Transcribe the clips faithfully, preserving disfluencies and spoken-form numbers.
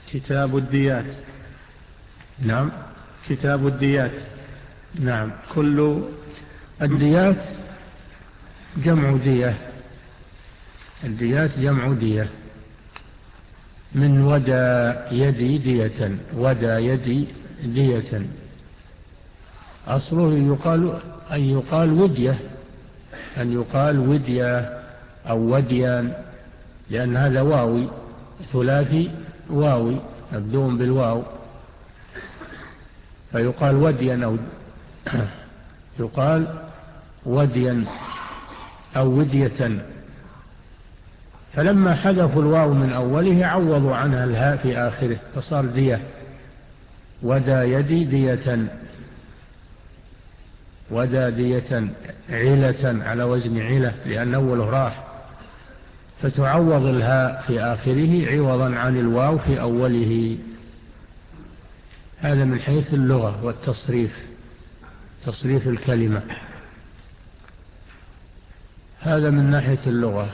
كتاب الديات. نعم. كتاب الديات. نعم. كل الديات جمع دية. الديات جمع دية. من ودى يدي دية. ودى يدي دية. أصله يقال أن يقال ودية، أن يقال ودية أو وديان، لأن هذا واوي ثلاثي واوي مبدوء بالواو، فيقال وديا أو يقال وديا أو ودية. فلما حذفوا الواو من أوله عوضوا عنها الهاء في آخره فصار دية. ودى يدي دية. ودى دية علة على وزن علة، لأن أوله راح، فتعوض الهاء في آخره عوضا عن الواو في أوله. هذا من حيث اللغة والتصريف، تصريف الكلمة، هذا من ناحية اللغة.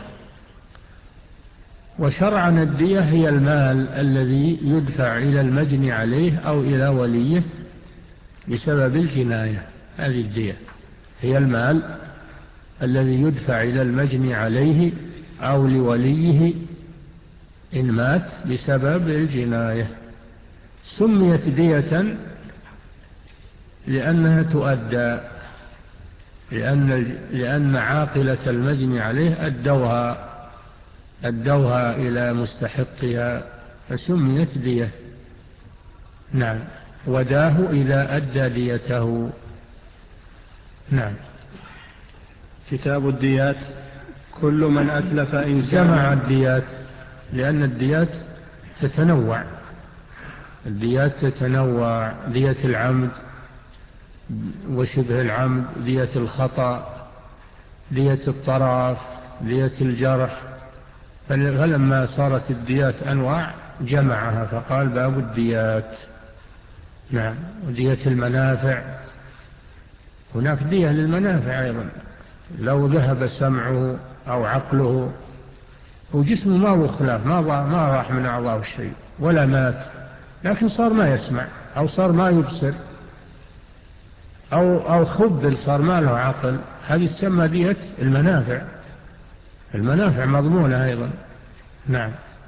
وشرعا الدية هي المال الذي يدفع إلى المجني عليه أو إلى وليه بسبب الجناية. هذه الدية هي المال الذي يدفع إلى المجني عليه أو لوليه إن مات بسبب الجناية. سميت دية لأنها تؤدى، لأن, لأن عاقلة المجني عليه أدوها أدوها إلى مستحقها فسميت دية. نعم. وداه إذا أدى ديته. نعم. كتاب الديات. كل من أتلف إنسانا. جمع الديات لأن الديات تتنوع. الديات تتنوع: دية العمد وشبه العمد، دية الخطأ، دية الطرف، دية الجرح. فلما صارت الديات أنواع جمعها فقال باب الديات. نعم. ودية المنافع، هناك دية للمنافع أيضا. لو ذهب سمعه أو عقله وجسمه ما هو خلاف، ما ما راح من أعضاء الشيء ولا مات، لكن صار ما يسمع أو صار ما يبصر أو, أو خبل صار ما له عقل، هذه تسمى دية المنافع. المنافع مضمونة أيضا. نعم.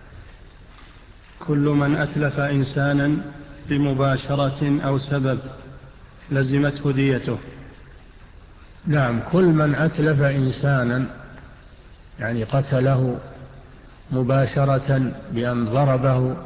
كل من أتلف إنسانا بمباشرة أو سبب لزمته ديته. نعم. كل من أتلف إنسانا يعني قتله مباشرة بأن ضربه،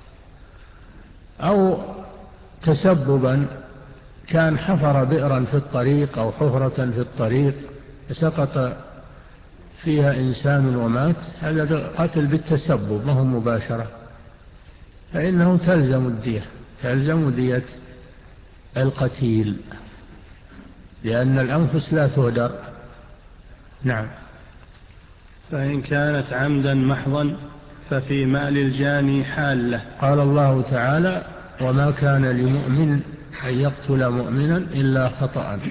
أو تسببا كان حفر بئرا في الطريق أو حفرة في الطريق سقط فيها إنسان ومات، هذا قتل بالتسبب ما هو مباشرة، فإنه تلزم الدية، تلزم دية القتيل، لأن الأنفس لا تهدر. نعم. فإن كانت عمدا محضا ففي مال الجاني حالة. قال الله تعالى: وما كان لمؤمن أن يقتل مؤمنا إلا خطأ،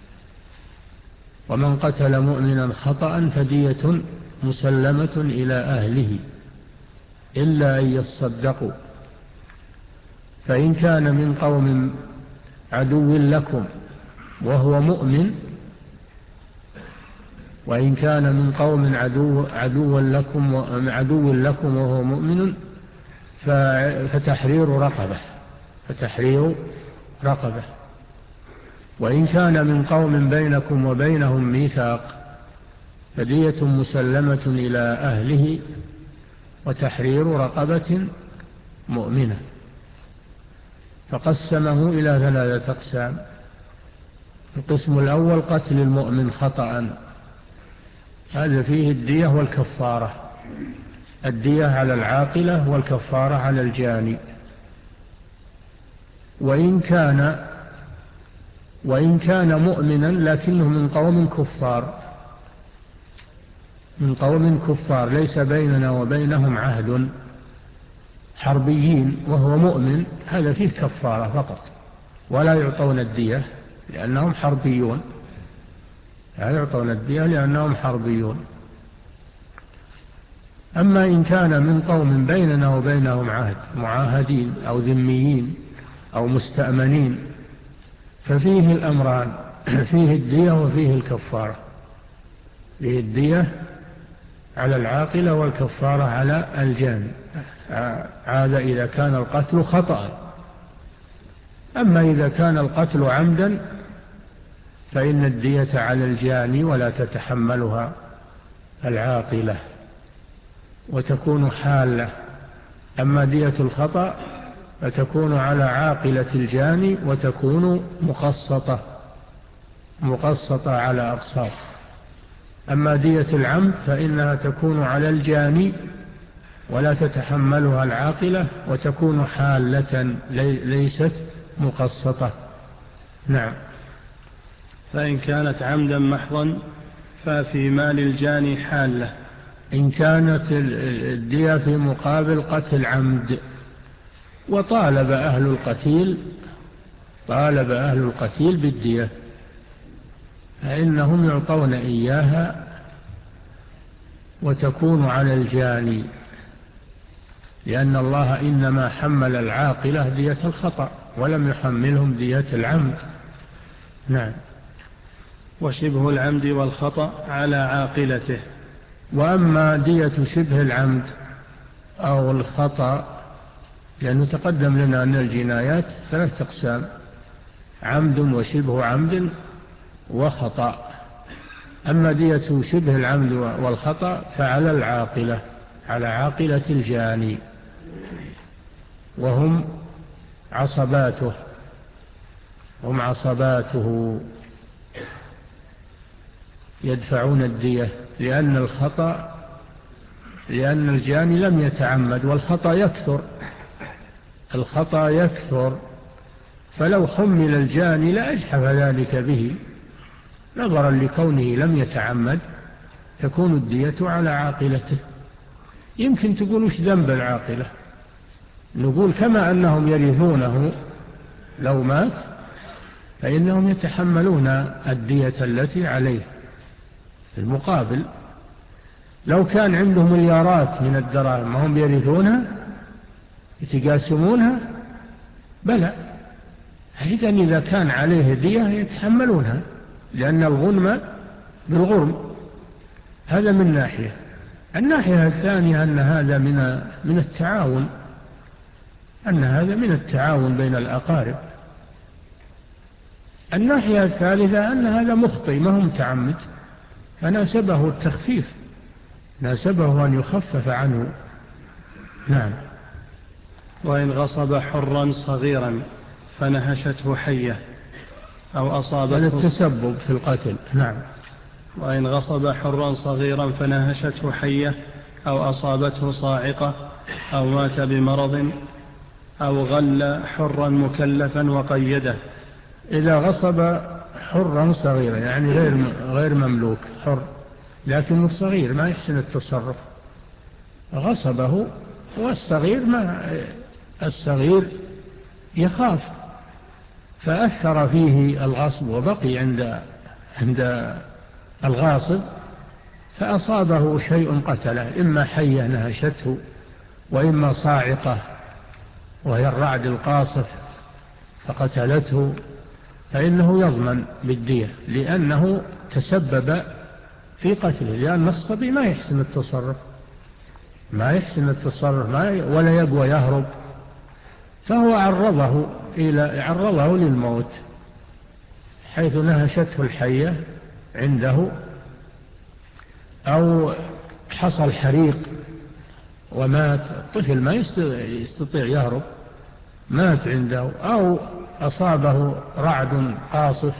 ومن قتل مؤمنا خطأ فدية مسلمة إلى أهله إلا أن يصدقوا، فإن كان من قوم عدو لكم وهو مؤمن، وإن كان من قوم عدو, عدو, لكم عدو لكم وهو مؤمن فتحرير رقبة فتحرير رقبة وإن كان من قوم بينكم وبينهم ميثاق فدية مسلمة إلى أهله وتحرير رقبة مؤمنة. فقسمه إلى ثلاثة أقسام: القسم الأول قتل المؤمن خطأ، هذا فيه الدية والكفارة، الدية على العاقلة والكفارة على الجاني. وإن كان وإن كان مؤمنا لكنه من قوم كفار، من قوم كفار ليس بيننا وبينهم عهد، حربيين وهو مؤمن، هذا فيه كفارة فقط ولا يعطون الدية لأنهم حربيون، لا يعطون الدية لأنهم حربيون. أما إن كان من قوم بيننا وبينهم عهد، معاهدين أو ذميين أو مستأمنين، ففيه الأمران، فيه الدية وفيه الكفارة. فيه الدية على العاقلة والكفارة على الجاني، هذا إذا كان القتل خطأ. أما إذا كان القتل عمدا فإن الدية على الجاني ولا تتحملها العاقلة وتكون حالة. أما دية الخطأ فتكون على عاقلة الجاني وتكون مقسطة مقسطة على أقساط. أما دية العمد فإنها تكون على الجاني ولا تتحملها العاقلة وتكون حالة ليست مقسطة. نعم. فإن كانت عمدا محضا ففي مال الجاني حالة. إن كانت الدية في مقابل قتل عمد وطالب أهل القتيل طالب أهل القتيل بالدية فإنهم يعطون إياها وتكون على الجاني، لأن الله إنما حمل العاقلة دية الخطأ ولم يحملهم دية العمد. نعم. وشبه العمد والخطأ على عاقلته. وأما دية شبه العمد أو الخطأ، لأنه تقدم لنا أن الجنايات ثلاث أقسام: عمد وشبه عمد وخطأ. أما دية شبه العمد والخطأ فعلى العاقلة، على عاقلة الجاني، وهم عصباته هم عصباته يدفعون الدية، لأن الخطأ لأن الجاني لم يتعمد، والخطأ يكثر الخطأ يكثر فلو حمل الجاني لأجحف ذلك به نظرا لكونه لم يتعمد، تكون الدية على عاقلته. يمكن تقول وش ذنب العاقلة؟ نقول كما أنهم يرثونه لو مات فإنهم يتحملون الدية التي عليه. في المقابل لو كان عندهم مليارات من الدراهم ما هم يرثونها يتقاسمونها؟ بلى. إذن إذا كان عليه دية يتحملونها، لأن الغنم بالغرم. هذا من ناحية. الناحية الثانية أن هذا من من التعاون أن هذا من التعاون بين الأقارب. الناحية الثالثة أن هذا مخطئ ما هو متعمد، فناسبه التخفيف، ناسبه أن يخفف عنه. نعم. وإن غصب حرا صغيرا فنهشته حية أو أصابته، هذا التسبب في القتل. نعم. وإن غصب حرا صغيرا فنهشته حية أو أصابته صاعقة أو مات بمرض أو غل حرا مكلفا وقيده. إذا غصب حرا صغيرا يعني غير غير مملوك، حر لكنه صغير ما يحسن التصرف، غصبه، والصغير ما الصغير يخاف فأثر فيه الغصب وبقي عند عند الغاصب فأصابه شيء قتله، إما حية نهشته وإما صاعقة وهي الرعد القاصف فقتلته، فإنه يضمن بالدية لأنه تسبب في قتله، لأن الصبي ما يحسن التصرف ما يحسن التصرف ما ي... ولا يقوى يهرب، فهو عرضه إلى عرضه للموت حيث نهشته الحية عنده، أو حصل حريق ومات الطفل ما يستطيع يهرب مات عنده، أو أصابه رعد قاصف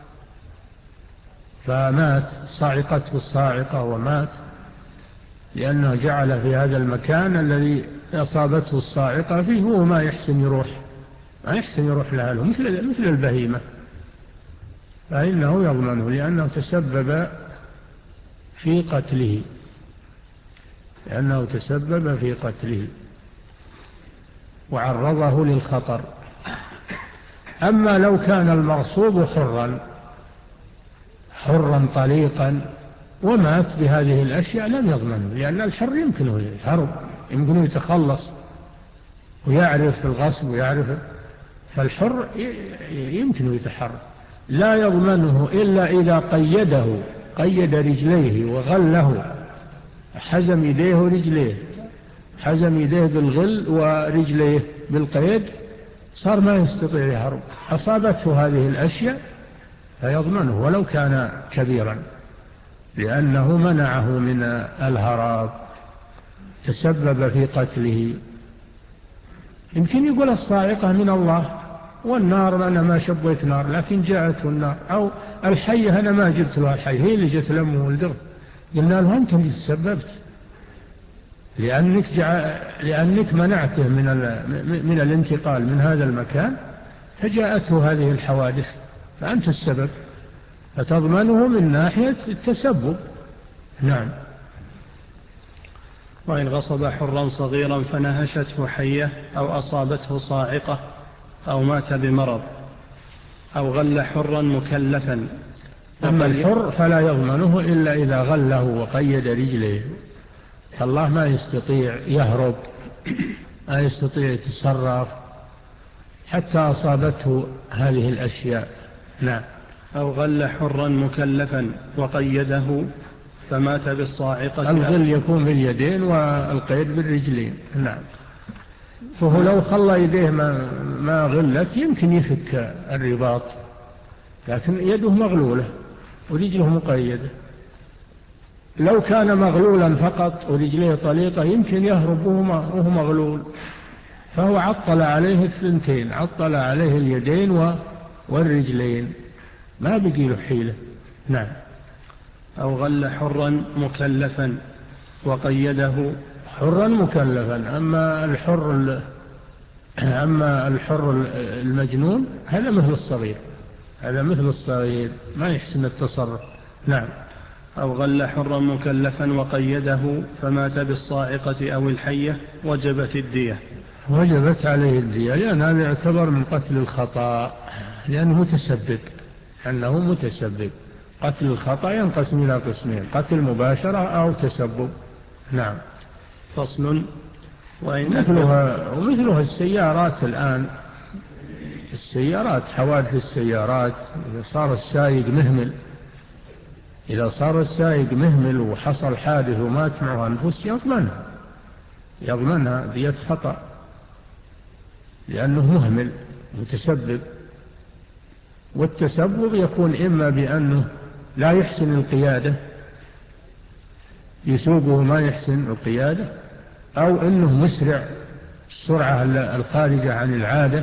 فمات، صاعقته الصاعقة ومات، لأنه جعل في هذا المكان الذي أصابته الصاعقة فيه هو ما يحسن يروح ما يحسن يروح لأهله مثل مثل البهيمة، فإنه يضمنه لأنه تسبب في قتله لأنه تسبب في قتله وعرضه للخطر. أما لو كان المغصوب حرا حرا طليقا ومات بهذه الأشياء لم يضمنه، لأن الحر يمكنه يهرب، يمكنه يتخلص ويعرف الغصب ويعرف، فالحر يمكنه يتحرر. لا يضمنه إلا إذا قيده، قيد رجليه وغله، حزم يديه ورجليه، حزم يديه بالغل ورجليه بالقيد، صار ما يستطيع يهرب، أصابته هذه الأشياء فيضمنه ولو كان كبيرا، لأنه منعه من الهراب، تسبب في قتله. يمكن يقول الصاعقة من الله، والنار أنا ما شبيت نار لكن جاءته النار، أو الحية أنا ما جبت له الحية، هي اللي جت لمه ولده. قلنا له أنت اللي تسببت، لأنك, جع... لأنك منعته من, ال... من الانتقال من هذا المكان، فجاءته هذه الحوادث، فأنت السبب، فتضمنه من ناحية التسبب. نعم. وإن غصب حرا صغيرا فنهشته حية أو أصابته صاعقة أو مات بمرض أو غل حرا مكلفا. أما الحر فلا يضمنه إلا إذا غله وقيد رجليه، فالله ما يستطيع يهرب، ما يستطيع يتصرف حتى أصابته هذه الأشياء. نعم. أو غل حرا مكلفا وقيده فمات بالصاعقة. الغل يكون باليدين والقيد بالرجلين. نعم. فهو لو خلى يديه ما, ما غلت يمكن يفك الرباط، لكن يده مغلولة ورجله مقيدة. لو كان مغلولا فقط ورجليه طليقة يمكن يهرب وهو مغلول، فهو عطل عليه الثنتين، عطل عليه اليدين والرجلين، ما بقي له حيلة. نعم. أو غل حرا مكلفا وقيده. حرا مكلفا. أما الحر أما الحر المجنون هذا مثل الصغير، هذا مثل الصغير ما يحسن التصرف. نعم. أو غل حرا مكلفا وقيده فمات بالصاعقة أو الحية وجبت الدية. وجبت عليه الدية، لأن هذا يعتبر من قتل الخطأ، لأنه متسبب، أنه متسبب. قتل الخطأ ينقسم إلى قسمين: قتل مباشرة أو تسبب. نعم. فصل. ومثلها, ومثلها السيارات الآن، السيارات، حوادث السيارات، إذا صار السائق مهمل، إذا صار السائق مهمل وحصل حادث ومات معه أنفس يضمنها، يضمنها دية خطأ، لأنه مهمل متسبب. والتسبب يكون إما بأنه لا يحسن القيادة، يسوقه ما يحسن القيادة، أو أنه مسرع السرعة الخارجة عن العادة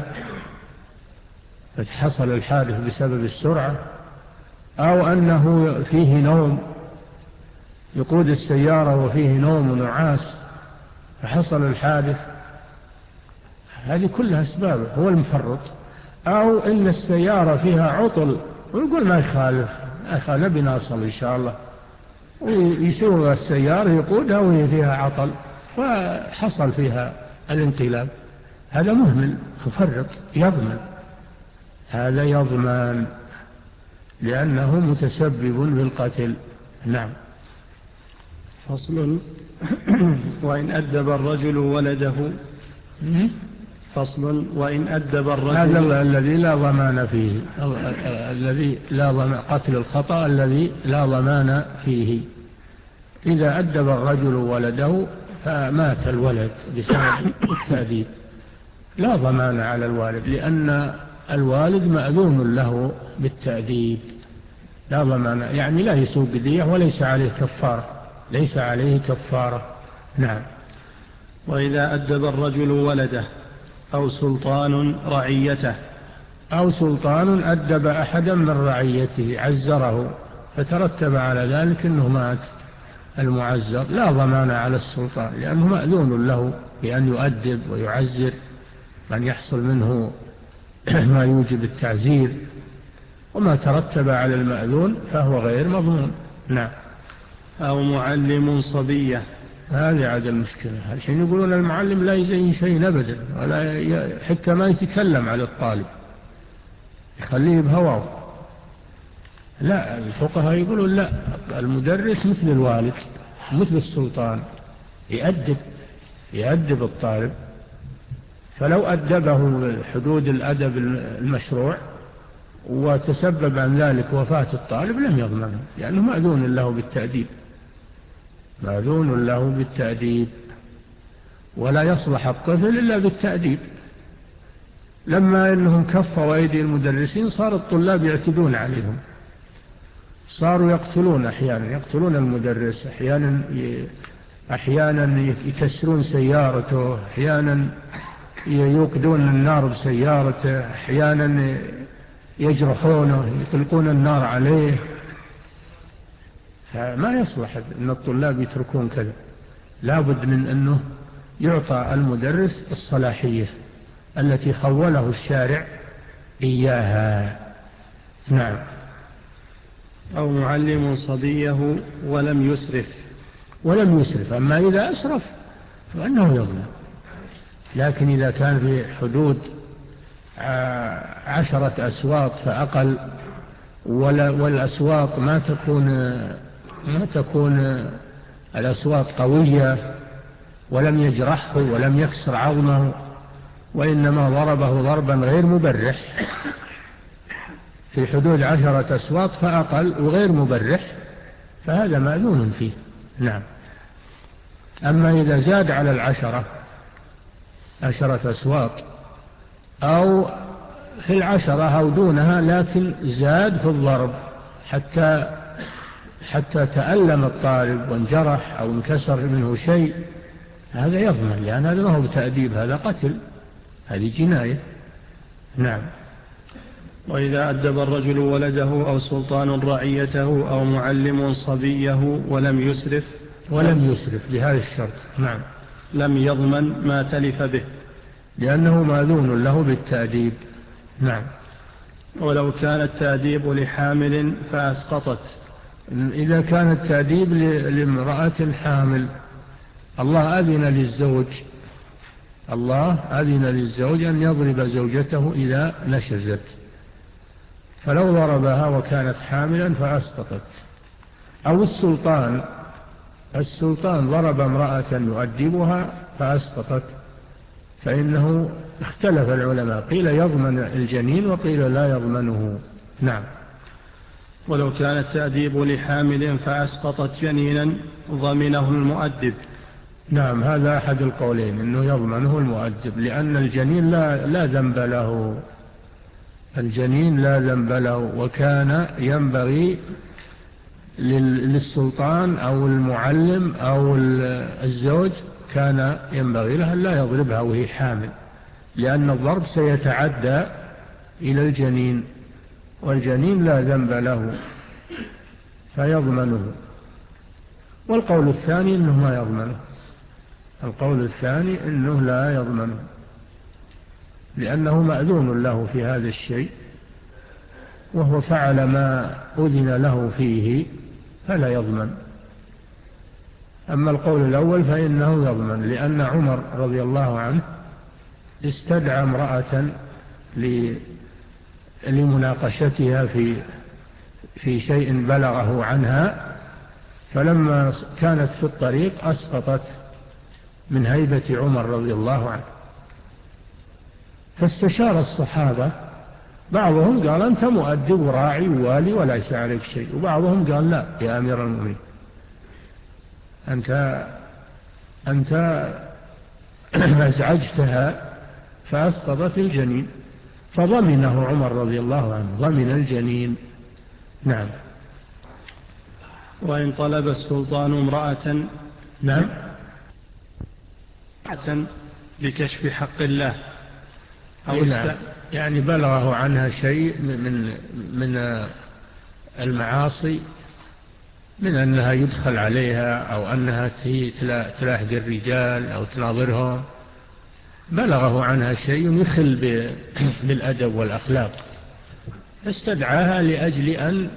فتحصل الحادث بسبب السرعة، أو أنه فيه نوم، يقود السيارة وفيه نوم ونعاس فحصل الحادث. هذه كلها أسباب، هو المفرط. أو أن السيارة فيها عطل ويقول ما يخالف، أخذ بناصل إن شاء الله، ويسوق السيارة يقودها وهي فيها عطل وحصل فيها الانقلاب، هذا مهمل مفرط يضمن، هذا يضمن لأنه متسبب بالقتل. نعم. فصل. وإن أدب الرجل ولده. فصل. وإن أدب الرجل، هذا الذي لا ضمان فيه، الذي لا ضمان، قتل الخطأ الذي لا ضمان فيه. إذا أدب الرجل ولده فمات الولد بسبب التأديب، لا ضمان على الوالد، لأن الوالد مأذون له بالتأديب، لا ضمان، يعني لا يسوق دية وليس عليه كفارة، ليس عليه كفارة. نعم. وإذا أدب الرجل ولده أو سلطان رعيته، أو سلطان أدب أحدا من رعيته عزره فترتب على ذلك أنه مات المعزر، لا ضمان على السلطان، لأنه مأذون له بأن يؤدب ويعزر من يحصل منه ما يوجب التعزير، وما ترتب على المأذون فهو غير مضمون. نعم. أو معلم صبية. هذه عاد المشكلة، الحين يقولون المعلم لا يزين شيء أبدا، ولا حتى ما يتكلم على الطالب، يخليه بهواه. لا، الفقهاء يقولون لا، المدرس مثل الوالد مثل السلطان، يأدب يأدب الطالب، فلو أدبه حدود الأدب المشروع وتسبب عن ذلك وفاة الطالب لم يضمنه، لأنه مأذون له بالتأديب، مأذون له بالتأديب، ولا يصلح الطفل إلا بالتأديب. لما إنهم كفوا أيدي المدرسين صار الطلاب يعتدون عليهم، صاروا يقتلون، أحيانا يقتلون المدرس، أحيانا أحيانا يكسرون سيارته، أحيانا يوقدون النار بسيارته، أحيانا يجرحونه، يطلقون النار عليه. فما يصلح أن الطلاب يتركون كذا، لا بد من أنه يعطى المدرس الصلاحية التي خوله الشارع إياها. نعم. أو معلم صبيه ولم يسرف. ولم يسرف، أما إذا أسرف فإنه يظلم، لكن إذا كان في حدود عشرة أسواط فأقل، والأسواط ما تكون ما تكون الأسواط قوية، ولم يجرحه ولم يكسر عظمه، وإنما ضربه ضربا غير مبرح، في حدود عشرة أسواط فأقل وغير مبرح، فهذا مأذون فيه. نعم. أما إذا زاد على العشرة عشرة أسواط أو في العشرة أو دونها، لكن زاد في الضرب حتى حتى تألم الطالب وانجرح أو انكسر منه شيء، هذا يضمن، لأن هذا ما هو بتأديب، هذا قتل، هذه جناية. نعم. وإذا أدب الرجل ولده أو سلطان رعيته أو معلم صبيه ولم يسرف. ولم يسرف بهذا الشرط. نعم. لم يضمن ما تلف به، لأنه ماذون له بالتأديب. نعم. ولو كان التأديب لحامل فأسقطت. إذا كان التأديب لامرأة حامل، الله أذن للزوج الله أذن للزوج أن يضرب زوجته إذا نشزت، فلو ضربها وكانت حاملا فأسقطت. أو السلطان السلطان ضرب امرأة يؤدبها فأسقطت، فإنه اختلف العلماء، قيل يضمن الجنين وقيل لا يضمنه. نعم. ولو كان التأديب لحامل فأسقطت جنينا ضمنه المؤدب. نعم، هذا أحد القولين، أنه يضمنه المؤدب، لأن الجنين لا, لا ذنب له الجنين لا ذنب له، وكان ينبغي للسلطان أو المعلم أو الزوج كان ينبغي له لا يضربها وهي حامل، لأن الضرب سيتعدى إلى الجنين، والجنين لا ذنب له فيضمنه. والقول الثاني أنه ما يضمنه القول الثاني أنه لا يضمنه، لأنه مأذون له في هذا الشيء، وهو فعل ما أذن له فيه فلا يضمن. أما القول الأول فإنه يضمن، لأن عمر رضي الله عنه استدعى امرأة لمناقشتها في في شيء بلغه عنها، فلما كانت في الطريق أسقطت من هيبة عمر رضي الله عنه، فاستشار الصحابة، بعضهم قال أنت مؤدب وراعي ووالي وليس عليك شيء، وبعضهم قال لا يا أمير المؤمنين، أنت أنت أزعجتها فأسقطت الجنين، فضمنه عمر رضي الله عنه، ضمن الجنين. نعم. وإن طلب السلطان امرأة نعم لكشف حق الله أو نعم. يعني بلغه عنها شيء من من المعاصي، من أنها يدخل عليها أو أنها تلاحق الرجال أو تناظرهم، بلغه عنها شيء يخل بالأدب والأخلاق، فاستدعاها لأجل أن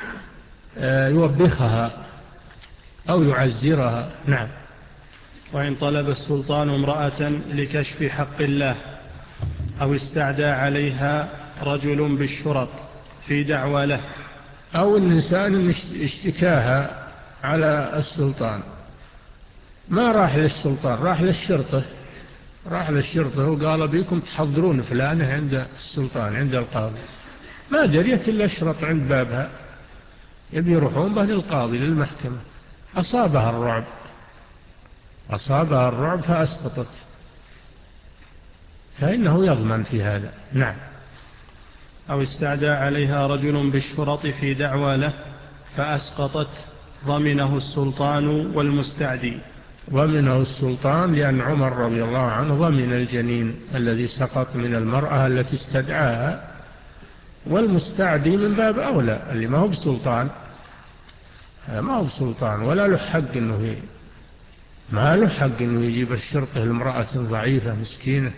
يوبخها أو يعزرها. نعم. وإن طلب السلطان امرأة لكشف حق الله أو استعدى عليها رجل بالشرط في دعوى له أو الإنسان اشتكاها على السلطان، ما راح للسلطان، راح للشرطة، راح للشرطة وقال بيكم تحضرون فلانة عند السلطان عند القاضي، ما دريت إلا اشرط عند بابها، يبي يروحون به للقاضي للمحكمة، أصابها الرعب، أصابها الرعب فأسقطت، فإنه يضمن في هذا. نعم. أو استعدى عليها رجل بالشرط في دعوى له فأسقطت، ضمنه السلطان والمستعدي. ضمنه السلطان لأن عمر رضي الله عنه ضمن الجنين الذي سقط من المرأة التي استدعاها، والمستعدي من باب أولى اللي ما هو بسلطان، ما هو بسلطان ولا له حق إنه ما له حق إنه يجيب الشرطة لامرأة ضعيفة مسكينة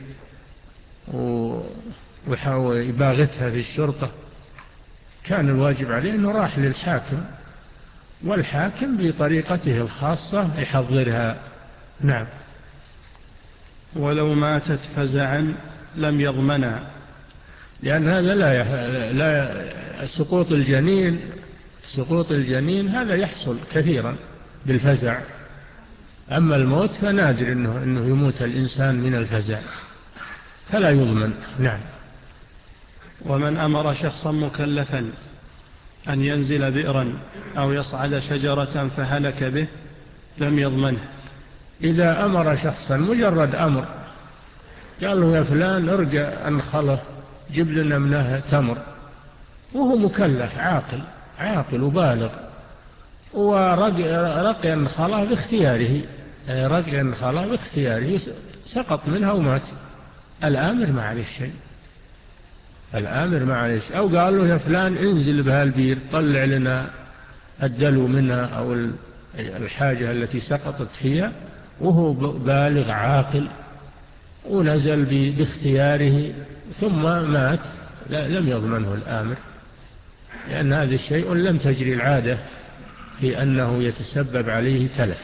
ويحاول يباغتها في الشرطة، كان الواجب عليه أنه راح للحاكم، والحاكم بطريقته الخاصة يحضرها. نعم. ولو ماتت فزعا لم يضمنا، لأن هذا لا, يح... لا سقوط الجنين سقوط الجنين هذا يحصل كثيرا بالفزع، أما الموت فنادر إنه, إنه يموت الإنسان من الفزع فلا يضمن. نعم. ومن أمر شخصا مكلفا أن ينزل بئرا أو يصعد شجرة فهلك به لم يضمنه. إذا أمر شخصا مجرد أمر، قال له يا فلان ارجع أنخله جيب لنا منها تمر، وهو مكلف عاقل عاقل وبالغ، ورقي أنخله باختياره، رقي أنخله باختياره سقط منها ومات، الآمر ما عليه شيء، الآمر ما عليه شيء. أو قال له يا فلان انزل بها البير طلع لنا الدلو منها أو الحاجة التي سقطت فيها، وهو بالغ عاقل ونزل باختياره ثم مات، لا لم يضمنه الآمر، لأن هذا الشيء لم تجري العادة في أنه يتسبب عليه تلف.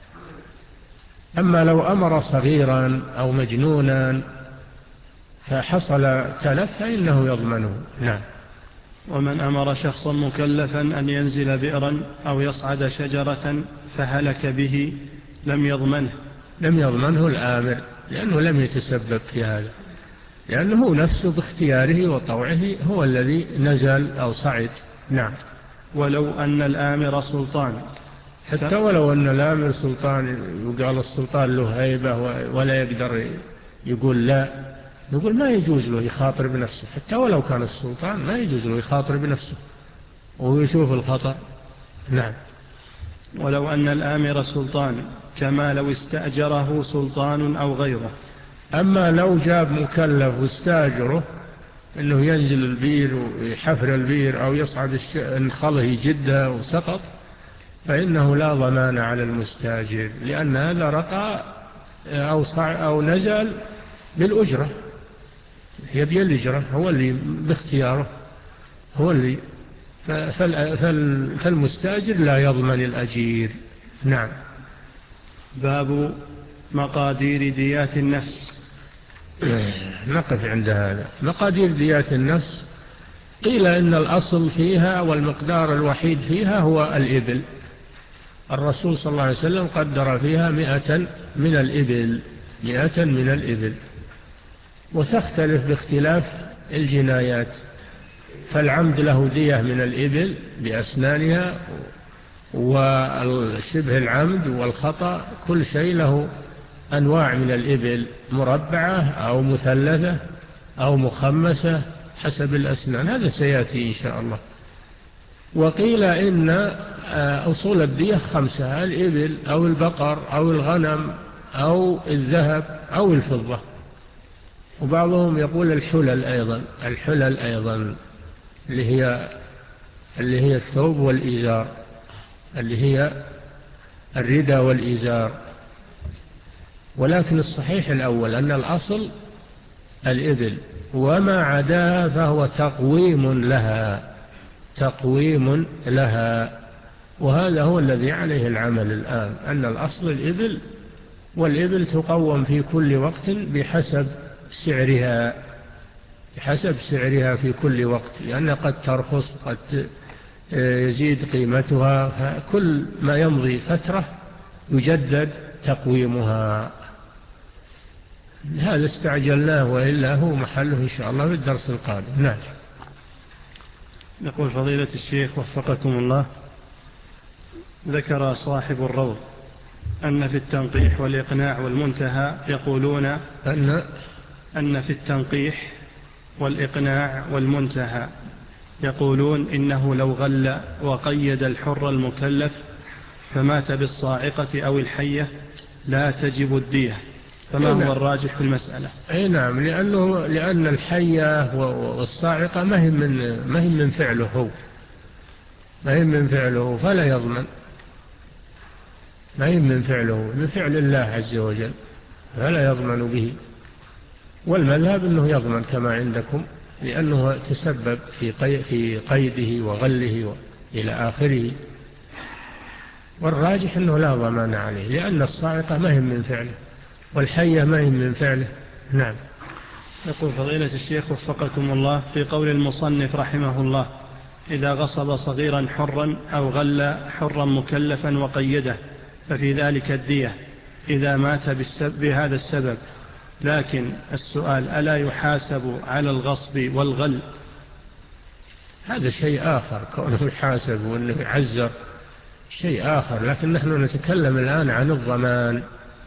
أما لو أمر صغيرا أو مجنونا فحصل تلف فإنه يضمنه. نعم. ومن أمر شخصا مكلفا أن ينزل بئرا أو يصعد شجرة فهلك به لم يضمنه. لم يضمنه الآمر لأنه لم يتسبب في هذا، لأنه هو نفسه باختياره وطوعه هو الذي نزل أو صعد. نعم. ولو أن الآمر سلطان، حتى ولو أن الآمر سلطان يقال السلطان له هيبة ولا يقدر يقول لا، نقول ما يجوز له يخاطر بنفسه، حتى ولو كان السلطان ما يجوز له يخاطر بنفسه ويشوف الخطر. نعم. ولو أن الآمر سلطان كما لو استأجره سلطان أو غيره. أما لو جاب مكلف واستأجره أنه ينزل البير ويحفر البير أو يصعد النخله يجدها وسقط، فإنه لا ضمان على المستاجر، لأن هذا رقى أو, أو نزل بالأجرة، هي بالأجرة، هو اللي باختياره هو اللي، فالمستاجر لا يضمن الأجير. نعم. باب مقادير ديات النفس. نقف عند هذا. مقادير ديات النفس قيل إن الأصل فيها والمقدار الوحيد فيها هو الإبل، الرسول صلى الله عليه وسلم قدر فيها مئة من الإبل، مئة من الإبل، وتختلف باختلاف الجنايات، فالعمد له دية من الإبل بأسنانها، والشبه العمد والخطأ كل شيء له أنواع من الإبل، مربعة أو مثلثة أو مخمسة حسب الأسنان، هذا سيأتي إن شاء الله. وقيل إن أصول الدية خمسة، الإبل أو البقر أو الغنم أو الذهب أو الفضة، وبعضهم يقول الحلل أيضا، الحلل أيضا اللي هي اللي هي الثوب والإزار، اللي هي الردى والإزار. ولكن الصحيح الأول أن الأصل الإبل، وما عداها فهو تقويم لها، تقويم لها، وهذا هو الذي عليه العمل الآن، أن الأصل الإبل، والإبل تقوم في كل وقت بحسب سعرها، بحسب سعرها في كل وقت، لأن قد ترخص قد يزيد قيمتها، كل ما يمضي فترة يجدد تقويمها. هذا استعجلناه، وإلا هو محله إن شاء الله في الدرس القادم. نعم. يقول فضيلة الشيخ وفقكم الله، ذكر صاحب الروض أن في التنقيح والإقناع والمنتهى يقولون أن أن في التنقيح والإقناع والمنتهى يقولون إنه لو غل وقيد الحر المكلف فمات بالصاعقة أو الحية لا تجب الدية، فما هو الراجح في المسألة؟ أي نعم، لأنه لأن الحية والصاعقة ما هي من ما هي من فعله هو، ما هي من فعله فلا يضمن، ما هي من فعله، من فعل الله عز وجل فلا يضمن به. والمذهب أنه يضمن كما عندكم، لأنه تسبب في في قيده وغله إلى آخره. والراجح أنه لا ضمان عليه، لأن الصاعقة ما هي من فعله والحية ما هي من فعله. نعم. يقول فضيلة الشيخ وفقكم الله، في قول المصنف رحمه الله إذا غصب صغيرا حرا أو غل حرا مكلفا وقيده ففي ذلك الدية إذا مات بهذا السبب، لكن السؤال ألا يحاسب على الغصب والغل؟ هذا شيء آخر، كونه يحاسب وأنه يعزر شيء آخر، لكن نحن نتكلم الآن عن الضمان.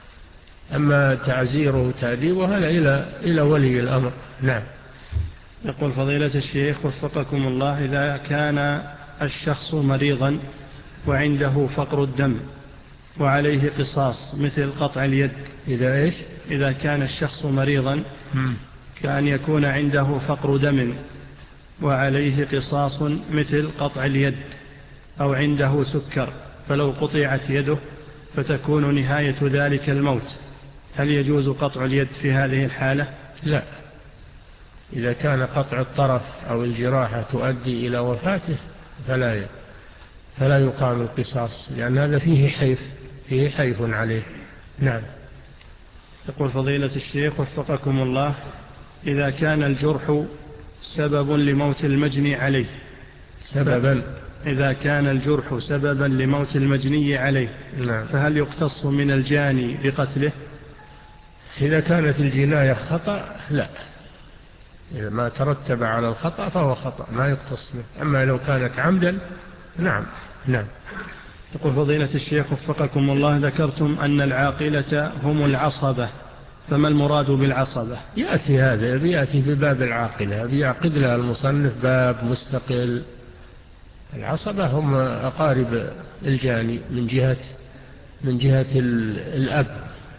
أما تعزيره وتأديبه هذا إلى إلى ولي الأمر. نعم. يقول فضيلة الشيخ وفقكم الله، إذا كان الشخص مريضا وعنده فقر الدم وعليه قصاص مثل قطع اليد، إذا إيش؟ إذا كان الشخص مريضا كأن يكون عنده فقر دم وعليه قصاص مثل قطع اليد، أو عنده سكر فلو قطعت يده فتكون نهاية ذلك الموت، هل يجوز قطع اليد في هذه الحالة؟ لا، إذا كان قطع الطرف أو الجراحة تؤدي إلى وفاته فلا فلا يقام القصاص، لأن هذا فيه حيف فيه حيف عليه. نعم. يقول فضيلة الشيخ وفقكم الله، إذا كان الجرح سبب لموت المجني عليه سببا إذا كان الجرح سببا لموت المجني عليه نعم. فهل يقتص من الجاني بقتله؟ إذا كانت الجناية خطأ لا، إذا ما ترتب على الخطأ فهو خطأ ما يقتص منه. أما لو كانت عمدا نعم. نعم. يقول فضيلة الشيخ وفقكم الله، ذكرتم أن العاقلة هم العصبة، فما المراد بالعصبة؟ يأتي هذا يأتي في باب العاقلة، بيعقد لها المصنف باب مستقل. العصبة هم أقارب الجاني من جهة من جهة الأب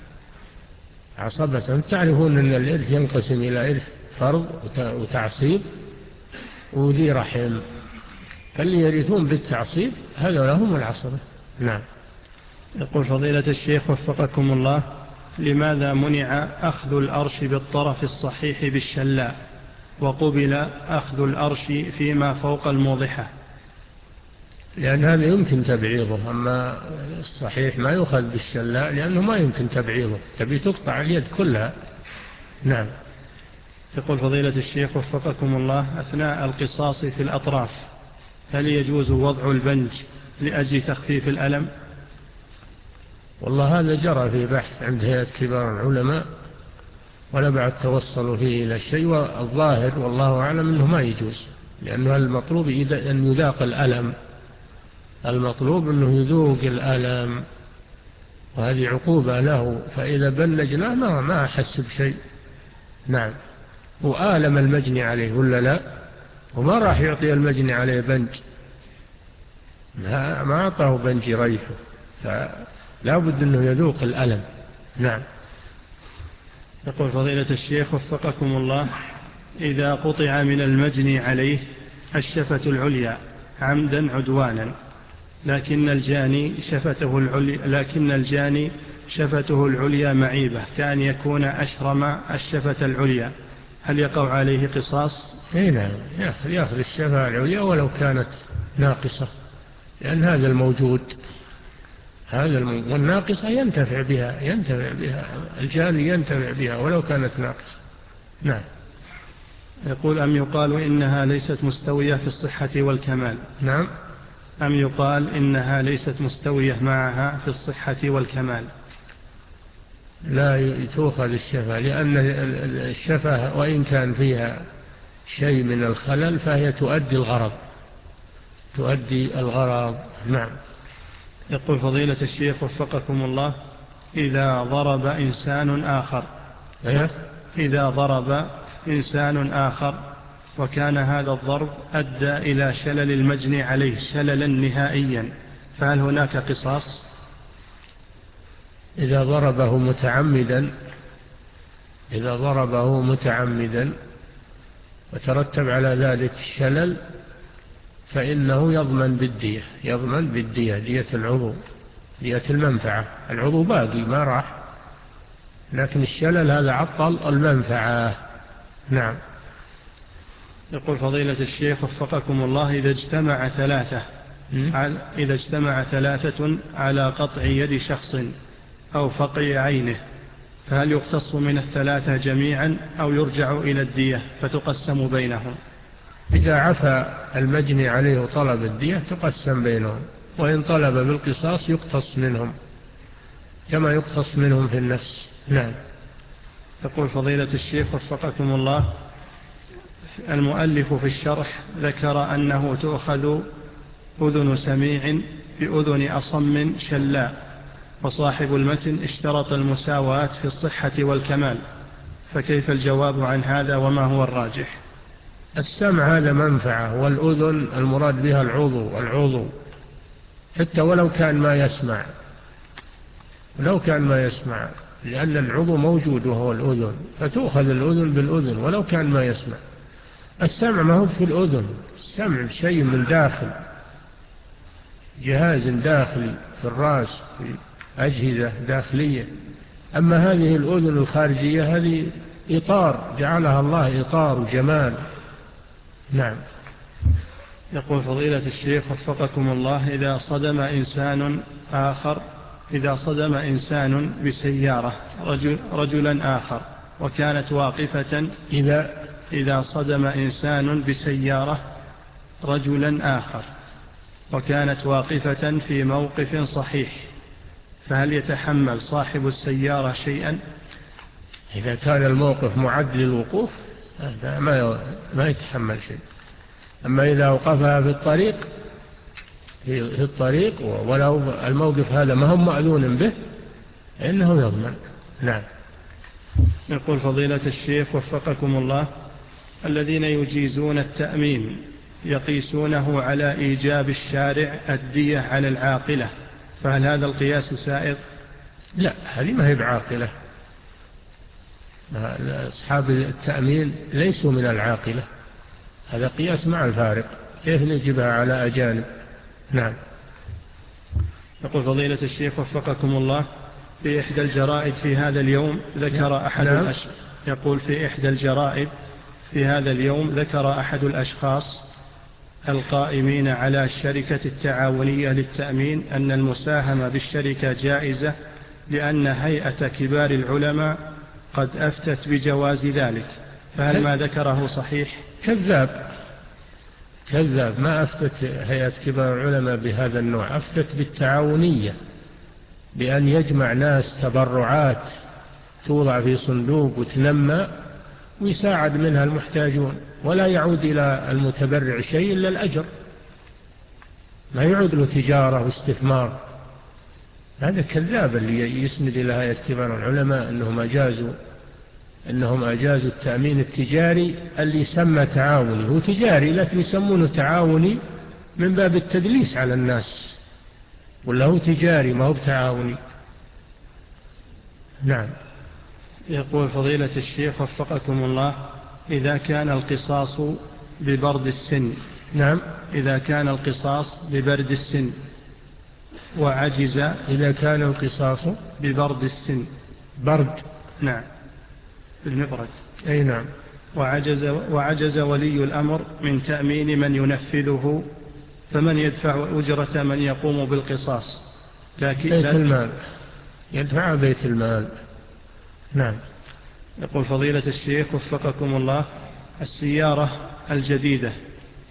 عصبة. تعرفون أن الإرث ينقسم إلى إرث فرض وتعصيب وذي رحم، فاللي يرثون بالتعصيب هذا لهم العصبة. نعم. يقول فضيلة الشيخ وفقكم الله، لماذا منع أخذ الأرش بالطرف الصحيح بالشلاء وقبل أخذ الأرش فيما فوق الموضحة؟ لأن هذا يمكن تبعيضه، أما الصحيح ما يؤخذ بالشلاء لأنه ما يمكن تبعيضه، تبي تقطع اليد كلها. نعم. يقول فضيلة الشيخ وفقكم الله، أثناء القصاص في الأطراف هل يجوز وضع البنج لأجل تخفيف الألم؟ والله هذا جرى في بحث عند هيئة كبار العلماء ولا بعد توصلوا فيه إلى الشيء، والظاهر والله أعلم أنه ما يجوز، لأنه المطلوب أن يذاق الألم، المطلوب أنه يذوق الألم، وهذه عقوبة له، فإذا بنجناه ما ما أحس بشيء. نعم. وآلم المجني عليه ولا لا؟ وما راح يعطي المجني عليه بنج، ما أعطاه بنج ريفه، فلا بد أنه يذوق الألم. نعم. يقول فضيلة الشيخ وفقكم الله، إذا قطع من المجني عليه الشفة العليا عمدا عدوانا لكن الجاني شفته العليا لكن الجاني شفته العليا معيبة كأن يكون أشرم الشفة العليا، هل يقع عليه قصاص؟ اي نعم، يأخذ, يأخذ الشفة العليا ولو كانت ناقصة، لأن هذا الموجود هذا الم... والناقصة ينتفع بها ينتفع بها الجاني ينتفع بها ولو كانت ناقصة. نعم. يقول أم يقال إنها ليست مستوية في الصحة والكمال؟ نعم. أم يقال إنها ليست مستوية معها في الصحة والكمال؟ لا تؤخذ الشفة، لأن الشفة وإن كان فيها شيء من الخلل فهي تؤدي الغرض، تؤدي الغرض. نعم. يقول فضيلة الشيخ وفقكم الله: إذا ضرب إنسان آخر إيه؟ إذا ضرب إنسان آخر وكان هذا الضرب أدى إلى شلل المجني عليه شللا نهائيا، فهل هناك قصاص؟ إذا ضربه متعمدا إذا ضربه متعمدا وترتب على ذلك الشلل فإنه يضمن بالدية يضمن بالدية دية العضو، دية المنفعة. العضو باقي ما راح، لكن الشلل هذا عطل المنفعة. نعم. يقول فضيلة الشيخ وفقكم الله: إذا اجتمع ثلاثة إذا اجتمع ثلاثة على قطع يد شخص أو فقع عينه، فهل يقتص من الثلاثة جميعا أو يرجع إلى الدية فتقسم بينهم؟ إذا عفى المجني عليه وطلب الدية تقسم بينهم، وإن طلب بالقصاص يقتص منهم كما يقتص منهم في النفس. نعم. يقول فضيلة الشيخ وفقكم الله: المؤلف في الشرح ذكر أنه تؤخذ أذن سميع بأذن أصم شلاء، وصاحب المتن اشترط المساواة في الصحة والكمال، فكيف الجواب عن هذا وما هو الراجح؟ السمع هذا منفعة، والأذن المراد بها العضو العضو حتى ولو كان ما يسمع ولو كان ما يسمع لأن العضو موجود وهو الأذن، فتؤخذ الأذن بالأذن ولو كان ما يسمع. السمع ما هو في الأذن، السمع شيء من داخل، جهاز داخلي في الرأس، في أجهزة داخلية. أما هذه الأذن الخارجية هذه إطار جعلها الله إطار وجمال. نعم. يقول فضيلة الشيخ وفقكم الله: إذا صدم إنسان آخر إذا صدم إنسان بسيارة رجل رجلا آخر وكانت واقفة إذا إذا صدم إنسان بسيارة رجلا آخر وكانت واقفة في موقف صحيح، فهل يتحمل صاحب السيارة شيئا؟ إذا كان الموقف معد للوقوف ما ما يتحمل شيء. أما إذا وقفها في الطريق في الطريق ولو الموقف هذا ما هم مأذون به إنه يضمن. نعم. يقول فضيلة الشيخ وفقكم الله: الذين يجيزون التأمين يقيسونه على إيجاب الشارع الدية على العاقلة، فهل هذا القياس سائغ؟ لا، هذه ما هي بعاقلة. أصحاب التأمين ليسوا من العاقلة، هذا قياس مع الفارق، كيف نجيبها على أجانب؟ نعم. يقول فضيلة الشيخ وفقكم الله: في إحدى الجرائد في هذا اليوم ذكر أحد نعم. الأش... يقول في إحدى الجرائد في هذا اليوم ذكر أحد الأشخاص القائمين على الشركة التعاونية للتأمين أن المساهمة بالشركة جائزة، لأن هيئة كبار العلماء قد أفتت بجواز ذلك، فهل ما ذكره صحيح؟ كذاب كذاب، ما أفتت هيئة كبار العلماء بهذا النوع، أفتت بالتعاونية، بأن يجمع ناس تبرعات توضع في صندوق وتنمى ويساعد منها المحتاجون، ولا يعود إلى المتبرع شيء إلا الأجر، ما يعود له تجارة واستثمار. هذا كذاب اللي يسند إلى هيئة كبار العلماء أنهم أجازوا أنهم أجازوا التأمين التجاري اللي يسمى تعاوني. هو تجاري لكن يسمونه تعاوني من باب التدليس على الناس، ولا هو تجاري ما هو بتعاوني. نعم. يقول فضيلة الشيخ وفقكم الله: إذا كان القصاص ببرد السن نعم. إذا كان القصاص ببرد السن وعجز إذا كان القصاص ببرد السن برد. نعم، بالمبرد. أي نعم. وعجز, وعجز ولي الأمر من تأمين من ينفذه، فمن يدفع أجرة من يقوم بالقصاص؟ لكن بيت المال، يدفع بيت المال. نعم. يقول فضيلة الشيخ وفقكم الله: السيارة الجديدة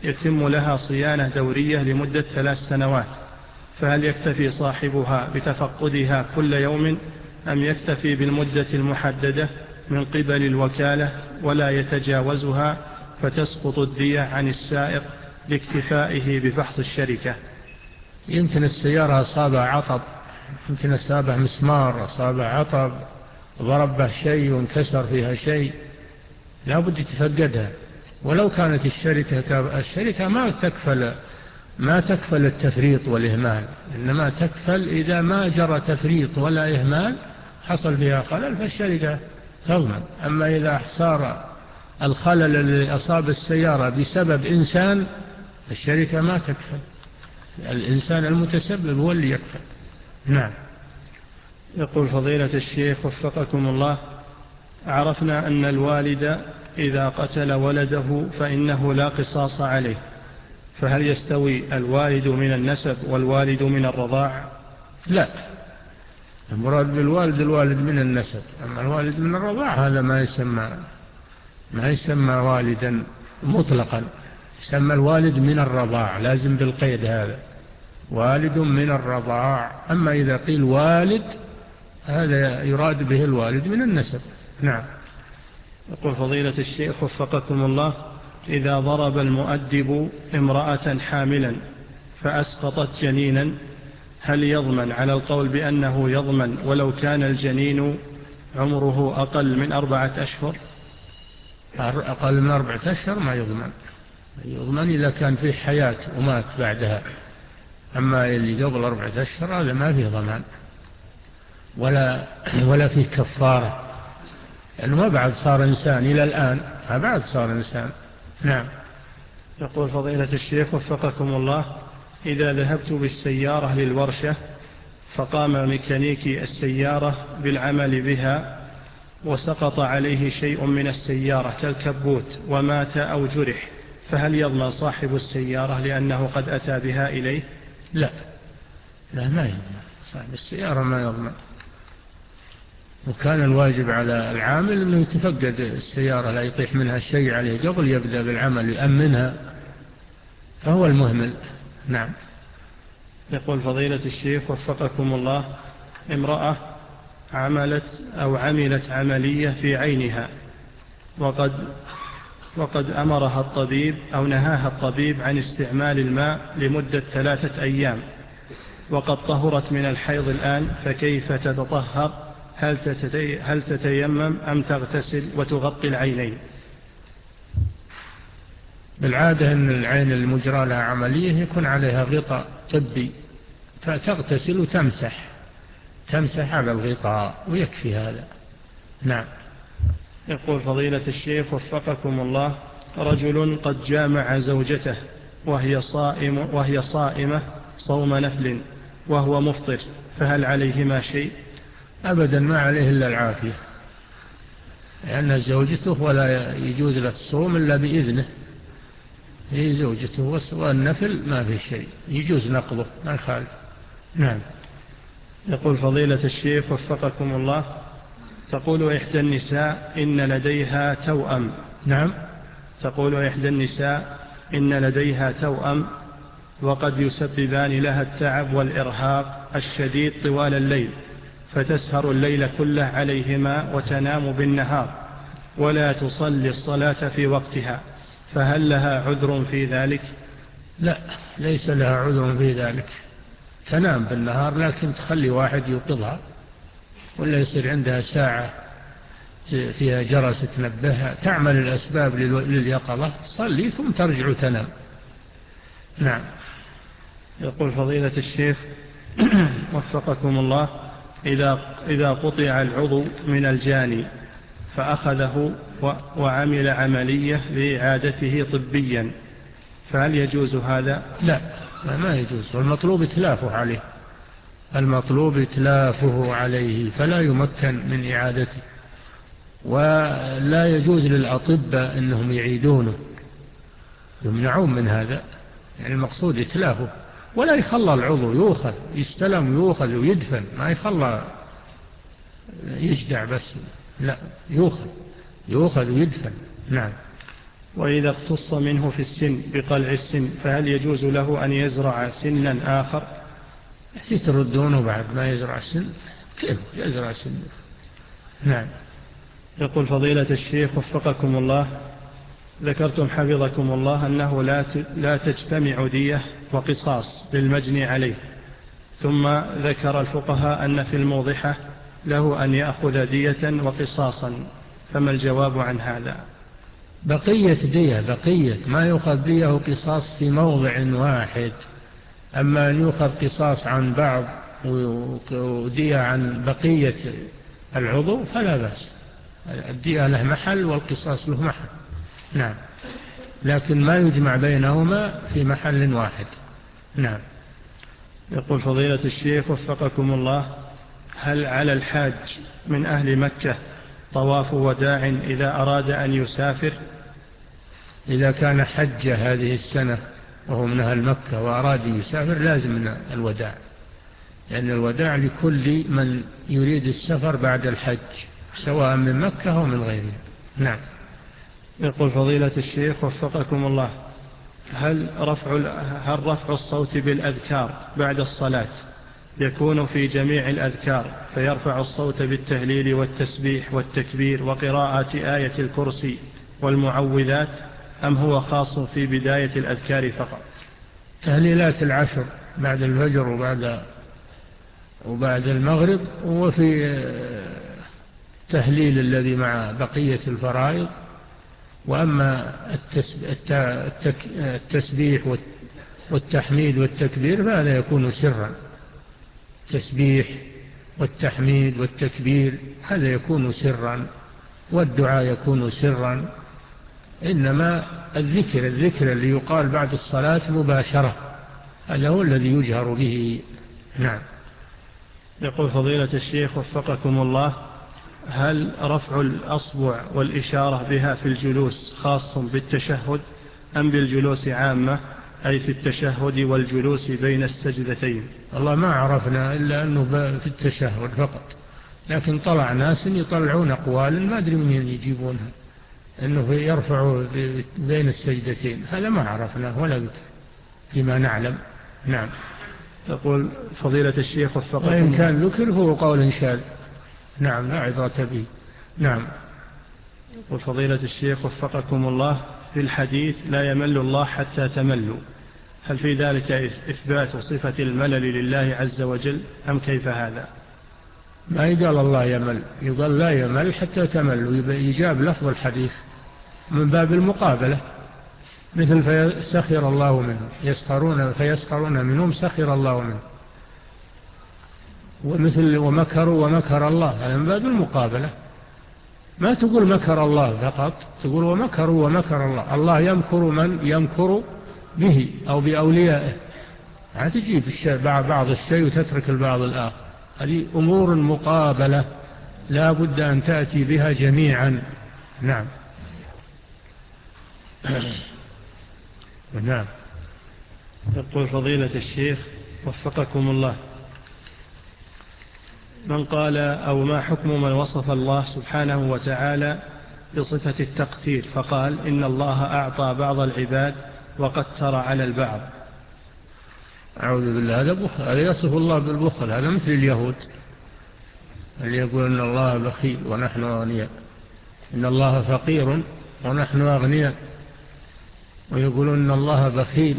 يتم لها صيانة دورية لمدة ثلاث سنوات، فهل يكتفي صاحبها بتفقدها كل يوم أم يكتفي بالمدة المحددة من قبل الوكالة ولا يتجاوزها فتسقط الدية عن السائق لاكتفائه بفحص الشركة؟ يمكن السيارة أصابها عطب، يمكن أصابها مسمار، أصابها عطب، ضرب به شيء وانكسر فيها شيء، لا بد يتفقدها. ولو كانت الشركة الشركة ما تكفل ما تكفل التفريط والإهمال، إنما تكفل إذا ما جرى تفريط ولا إهمال حصل فيها خلل فالشركة تضمن. أما إذا صار الخلل الذي أصاب السيارة بسبب إنسان الشركة ما تكفل، الإنسان المتسبب هو اللي يكفل. نعم. يقول فضيلة الشيخ وفقكم الله: عرفنا أن الوالد إذا قتل ولده فإنه لا قصاص عليه، فهل يستوي الوالد من النسب والوالد من الرضاع؟ لا، المراد بالوالد الوالد من النسب، أما الوالد من الرضاع هذا ما يسمى ما يسمى والدا مطلقا، يسمى الوالد من الرضاع، لازم بالقيد هذا، والد من الرضاع. أما إذا قيل والد هذا يراد به الوالد من النسب. نعم. يقول فضيلة الشيخ وفقكم الله: إذا ضرب المؤدب امرأة حاملا فأسقطت جنينا، هل يضمن على القول بأنه يضمن ولو كان الجنين عمره أقل من أربعة أشهر؟ أقل من أربعة أشهر ما يضمن، يضمن إذا كان فيه حياة ومات بعدها. أما اللي قبل أربعة أشهر هذا ما فيه ضمان ولا ولا فيه كفارة، لأنه ما بعد صار إنسان إلى الآن، ما بعد صار إنسان. نعم. يقول فضيلة الشيخ وفقكم الله: إذا ذهبت بالسيارة للورشة فقام ميكانيكي السيارة بالعمل بها وسقط عليه شيء من السيارة كالكبوت ومات أو جرح، فهل يضمن صاحب السيارة لأنه قد أتى بها إليه؟ لا لا ما يضمن صاحب السيارة، ما يضمن. وكان الواجب على العامل أنه يتفقد السيارة لا يطيح منها شيء عليه قبل يبدأ بالعمل يأمنها، فهو المهمل. نعم. يقول فضيلة الشيخ وفقكم الله: امرأة عملت أو عملت عملية في عينها وقد, وقد أمرها الطبيب أو نهاها الطبيب عن استعمال الماء لمدة ثلاثة أيام وقد طهرت من الحيض الآن، فكيف تتطهر؟ هل, تتي هل تتيمم أم تغتسل وتغطي العينين؟ بالعادة أن العين المجرى لها عملية يكون عليها غطاء طبي، فتغتسل وتمسح تمسح على الغطاء ويكفي هذا. نعم. يقول فضيلة الشيخ وفقكم الله: رجل قد جامع زوجته وهي صائم وهي صائمة صوم نفل وهو مفطر، فهل عليهما شيء؟ أبدا ما عليه إلا العافية، لأن زوجته ولا يجوز له الصوم إلا بإذنه، هي زوجته، والنفل ما في شيء يجوز نقضه ما يخالف. نعم. يقول فضيلة الشيخ وفقكم الله: تقول إحدى النساء إن لديها توأم. نعم. تقول إحدى النساء إن لديها توأم وقد يسببان لها التعب والإرهاق الشديد طوال الليل، فتسهر الليل كله عليهما وتنام بالنهار ولا تصلي الصلاة في وقتها، فهل لها عذر في ذلك؟ لا، ليس لها عذر في ذلك، تنام بالنهار لكن تخلي واحد يوقظها، ولا يصير عندها ساعة فيها جرس تنبهها، تعمل الأسباب لليقظة، تصلي ثم ترجع تنام. نعم. يقول فضيلة الشيخ وفقكم الله: إذا, إذا قطع العضو من الجاني فأخذه وعمل عملية لإعادته طبيا، فهل يجوز هذا؟ لا، ما يجوز، والمطلوب إتلافه عليه، المطلوب إتلافه عليه فلا يمكن من إعادته، ولا يجوز للأطباء أنهم يعيدونه، يمنعون من هذا، يعني المقصود إتلافه، ولا يخلى العضو، يؤخذ يستلم يؤخذ ويدفن، ما يخلى يجدع بس، لا، يؤخذ يؤخذ ويدفن. نعم. وإذا اقتص منه في السن بقلع السن فهل يجوز له أن يزرع سنا آخر؟ تردونه بعد ما يزرع السن، كيف يزرع سن؟ نعم. يقول فضيلة الشيخ وفقكم الله، ذكرتم حفظكم الله أنه لا لا تجتمع دية وقصاص للمجني عليه، ثم ذكر الفقهاء أن في الموضحة له أن يأخذ دية وقصاصا، فما الجواب عن هذا؟ بقية دية، بقية ما يؤخذ دية وقصاص في موضع واحد. أما أن يؤخذ قصاص عن بعض ودية عن بقية العضو فلا بأس، الدية له محل والقصاص له محل. نعم، لكن ما يجمع بينهما في محل واحد. نعم. يقول فضيلة الشيخ وفقكم الله، هل على الحاج من أهل مكة طواف وداع إذا أراد أن يسافر؟ إذا كان حج هذه السنة وهو من أهل مكة وأراد يسافر لازم من الوداع، لأن الوداع لكل من يريد السفر بعد الحج سواء من مكة أو من غيرها. نعم. يقول فضيلة الشيخ وفقكم الله، هل رفع, هل رفع الصوت بالأذكار بعد الصلاة يكون في جميع الأذكار فيرفع الصوت بالتهليل والتسبيح والتكبير وقراءة آية الكرسي والمعوذات، أم هو خاص في بداية الأذكار فقط؟ تهليلات العشر بعد الفجر وبعد وبعد المغرب، وفي تهليل الذي مع بقية الفرائض. وأما التسبيح والتحميد والتكبير فهذا يكون سرا، التسبيح والتحميد والتكبير هذا يكون سرا، والدعاء يكون سرا. إنما الذكر الذكر اللي يقال بعد الصلاة مباشرة هذا هو الذي يجهر به. نعم. يقول فضيلة الشيخ وفقكم الله، هل رفع الأصبع والإشارة بها في الجلوس خاص بالتشهد أم بالجلوس عامة، أي في التشهد والجلوس بين السجدتين؟ والله ما عرفنا إلا أنه في التشهد فقط، لكن طلع ناس يطلعون أقوالا ما أدري منين يجيبونها أنه يرفع بين السجدتين، هذا ما عرفناه ولا ذكر فيما نعلم. نعم. يقول فضيلة الشيخ وفقكم، وإن كان ذكر هو قول شاذ. نعم، لا عبرة به. نعم. يقول فضيلة الشيخ وفقكم الله، في الحديث لا يمل الله حتى تملوا، هل في ذلك إثبات صفة الملل لله عز وجل أم كيف هذا؟ ما يقال الله يمل، يقال لا يمل حتى تملوا، يجاب لفظ الحديث من باب المقابلة، مثل فيسخر الله منهم يسخرون فيسخرون منهم سخر الله منهم، ومثل ومكروا ومكر الله، هذا من باب المقابلة. ما تقول مكر الله فقط، تقول ومكروا ومكر الله. الله يمكر من يمكر به أو بأوليائه، لا تجيب بعض الشيء وتترك البعض الآخر، هذه أمور مقابلة لا بد أن تأتي بها جميعا. نعم. نعم. يقول فضيلة الشيخ وفقكم الله، من قال أو ما حكم من وصف الله سبحانه وتعالى بصفة التقتير فقال إن الله أعطى بعض العباد وقتر على البعض؟ أعوذ بالله، هذا بخل، هذا يصف الله بالبخل، هذا مثل اليهود اللي يقول إن الله بخيل ونحن أغنياء، إن الله فقير ونحن أغنياء، ويقولون إن الله بخيل،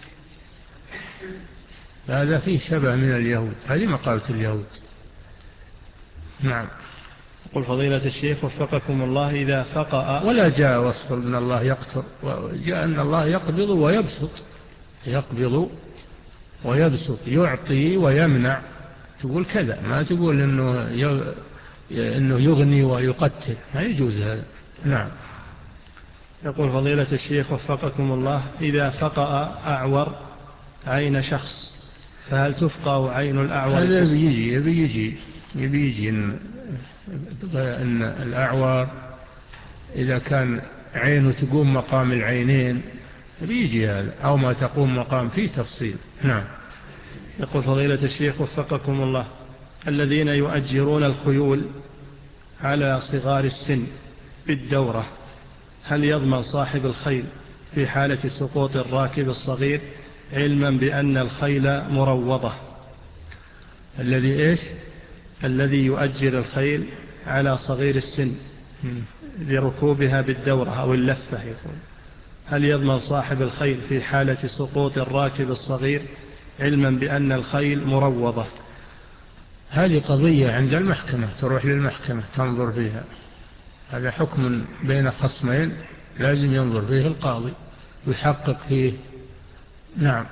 هذا فيه شبه من اليهود، هذه مقالة اليهود. نعم. يقول فضيلة الشيخ وفقكم الله، إذا فقأ ولا جاء وصف أن الله يقتر، وجاء أن الله يقبض ويبسط، يقبض ويبسط، يعطي ويمنع، تقول كذا، ما تقول إنه إنه يغني ويقتل، ما يجوز هذا. نعم. يقول فضيلة الشيخ وفقكم الله، إذا فقأ أعور عين شخص فهل تفقأ عين الأعور؟ هذا بيجي يبي يجي يبي يجي إن, إن الأعور إذا كان عينه تقوم مقام العينين بيجي هذا، أو ما تقوم مقام فيه تفصيل. نعم. يقول فضيلة الشيخ وفقكم الله، الذين يؤجرون الخيول على صغار السن بالدورة هل يضمن صاحب الخيل في حالة سقوط الراكب الصغير علما بأن الخيل مروضة؟ الذي إيش؟ الذي يؤجر الخيل على صغير السن لركوبها بالدورة أو اللفة يقول، هل يضمن صاحب الخيل في حالة سقوط الراكب الصغير علما بأن الخيل مروضة؟ هذه قضية عند المحكمة، تروح للمحكمة تنظر فيها، هذا حكم بين خصمين لازم ينظر فيه القاضي ويحقق فيه. نعم.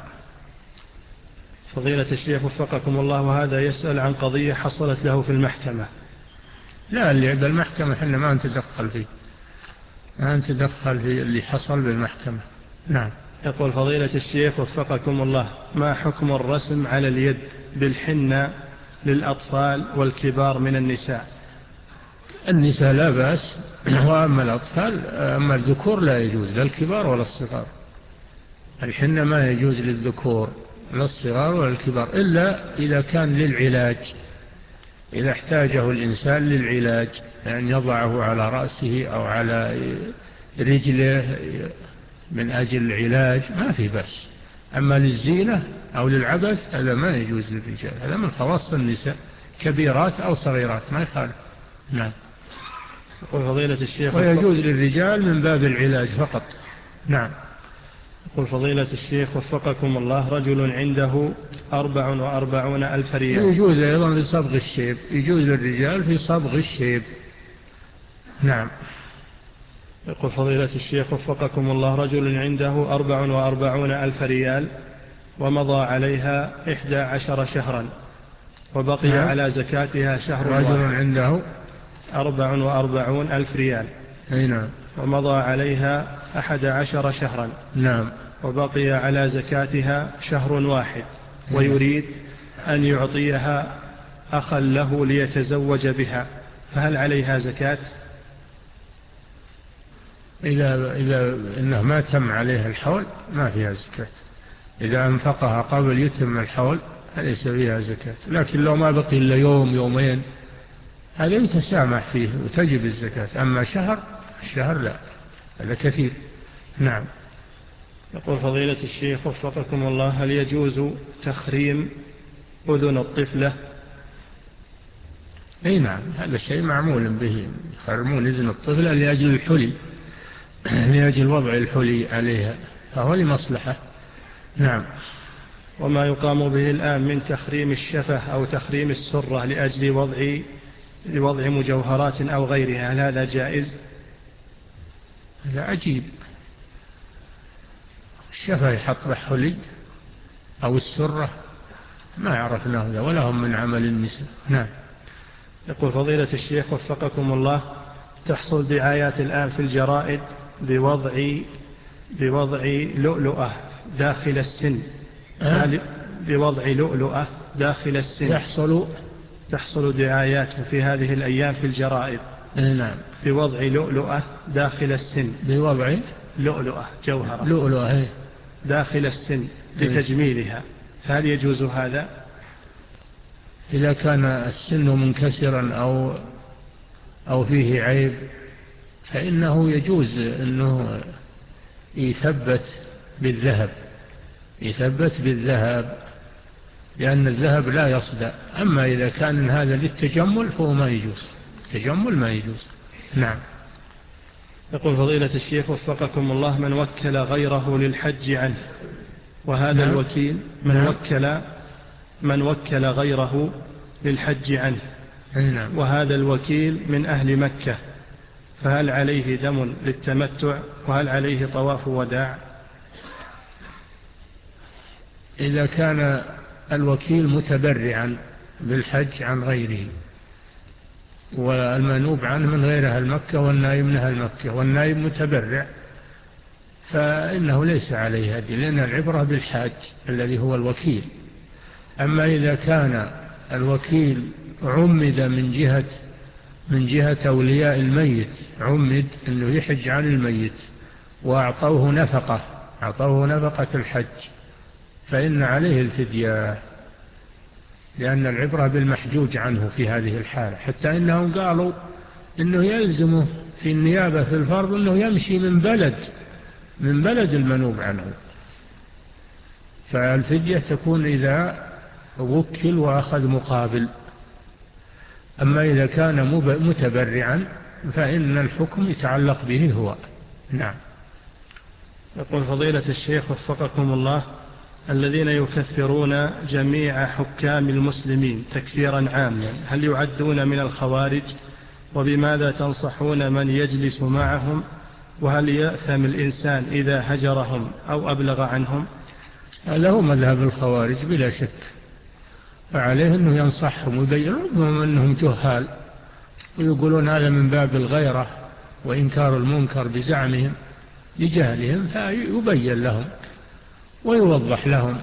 فضيلة الشيخ وفقكم الله، وهذا يسأل عن قضية حصلت له في المحكمة. لا، اللي بالمحكمة احنا ما نتدخل فيه، ما نتدخل في اللي حصل بالمحكمة. نعم. يقول فضيلة الشيخ وفقكم الله، ما حكم الرسم على اليد بالحنة للأطفال والكبار من النساء؟ النساء لا بأس، وأما الأطفال أما الذكور لا يجوز، لا الكبار ولا الصغار. الحنة ما يجوز للذكور لا الصغار ولا الكبار، إلا إذا كان للعلاج، إذا احتاجه الإنسان للعلاج، يعني يضعه على رأسه أو على رجله من أجل العلاج ما في بأس. أما للزينة أو للعبث هذا ما يجوز للرجال، هذا من خواص النساء، كبيرات أو صغيرات ما يخالف. نعم. فضيلة الشيخ ويجوز للرجال من باب العلاج فقط. نعم. يقول فضيلة الشيخ وفقكم الله، رجل عنده أربع وأربعون ألف ريال. يجوز أيضا في صبغ الشيب، يجوز للرجال في صبغ الشيب. نعم. يقول فضيلة الشيخ وفقكم الله، رجل عنده أربع وأربعون ألف ريال ومضى عليها إحدى عشر شهرا وبقي نعم. على زكاتها شهر واحد. رجل عنده أربع وأربعون ألف ريال. نعم. ومضى عليها أحد عشر شهرا. نعم. وبقي على زكاتها شهر واحد. ويريد أن يعطيها أخا له ليتزوج بها، فهل عليها زكاة؟ إذا, إذا إنه ما تم عليها الحول ما فيها زكاة. إذا أنفقها قبل يتم الحول فليس فيها زكاة، لكن لو ما بقي إلا يوم يومين هذا يتسامح فيه وتجب الزكاة. أما شهر الشهر لا، هذا كثير. نعم. يقول فضيلة الشيخ وفقكم الله، هل يجوز تخريم أذن الطفلة؟ أي نعم، هذا الشيء معمول به، يخرمون أذن الطفلة لأجل الحلي، لأجل وضع الحلي عليها، فهو لمصلحة. نعم. وما يقام به الآن من تخريم الشفة أو تخريم السرة لأجل وضع لوضع مجوهرات أو غيرها، هل هذا جائز؟ هذا عجيب، الشفة يحط بحلي أو السرة ما عرفنا هذا ولا هم من عمل النساء. نعم. يقول فضيلة الشيخ وفقكم الله، تحصل دعايات الآن في الجرائد بوضع بوضع لؤلؤة داخل السن. أه؟ بوضع لؤلؤة داخل السن يحصل تحصل دعايات في هذه الأيام في الجرائد. نعم. بوضع لؤلؤة داخل السن. بوضع لؤلؤة جوهرة لؤلؤة داخل السن لتجميلها، فهل يجوز هذا؟ إذا كان السن منكسرا أو أو فيه عيب فإنه يجوز أنه يثبت بالذهب، يثبت بالذهب، لأن الذهب لا يصدأ. أما إذا كان هذا للتجمل فهو ما يجوز، التجمل ما يجوز. نعم. يقول فضيلة الشيخ وفقكم الله، من وكل غيره للحج عنه وهذا نعم. الوكيل من نعم. وكل من وكل غيره للحج عنه نعم. وهذا الوكيل من أهل مكة، فهل عليه دم للتمتع وهل عليه طواف وداع؟ إذا كان الوكيل متبرعا بالحج عن غيره والمنوب عنه من غير أهل مكة والنائب من أهل مكة والنائب متبرع فإنه ليس عليه هدي، لأن العبرة بالحاج الذي هو الوكيل. أما إذا كان الوكيل عمد من جهة من جهة أولياء الميت، عمد أنه يحج عن الميت وأعطوه نفقة أعطوه نفقة الحج فإن عليه الفدية، لأن العبرة بالمحجوج عنه في هذه الحالة. حتى إنهم قالوا إنه يلزمه في النيابة في الفرض أنه يمشي من بلد من بلد المنوب عنه، فالفدية تكون إذا وكل وأخذ مقابل. أما إذا كان متبرعا فإن الحكم يتعلق به هو. نعم. يقول فضيلة الشيخ وفقكم الله: الذين يكفرون جميع حكام المسلمين تكفيرا عاما هل يعدون من الخوارج؟ وبماذا تنصحون من يجلس معهم؟ وهل يأثم الإنسان إذا هجرهم أو أبلغ عنهم؟ هذا هو مذهب الخوارج بلا شك، فعليه أنه ينصحهم ويبين لهم أنهم جهال، ويقولون هذا من باب الغيرة وإنكار المنكر بزعمهم لجهلهم، فيبين لهم ويوضح لهم،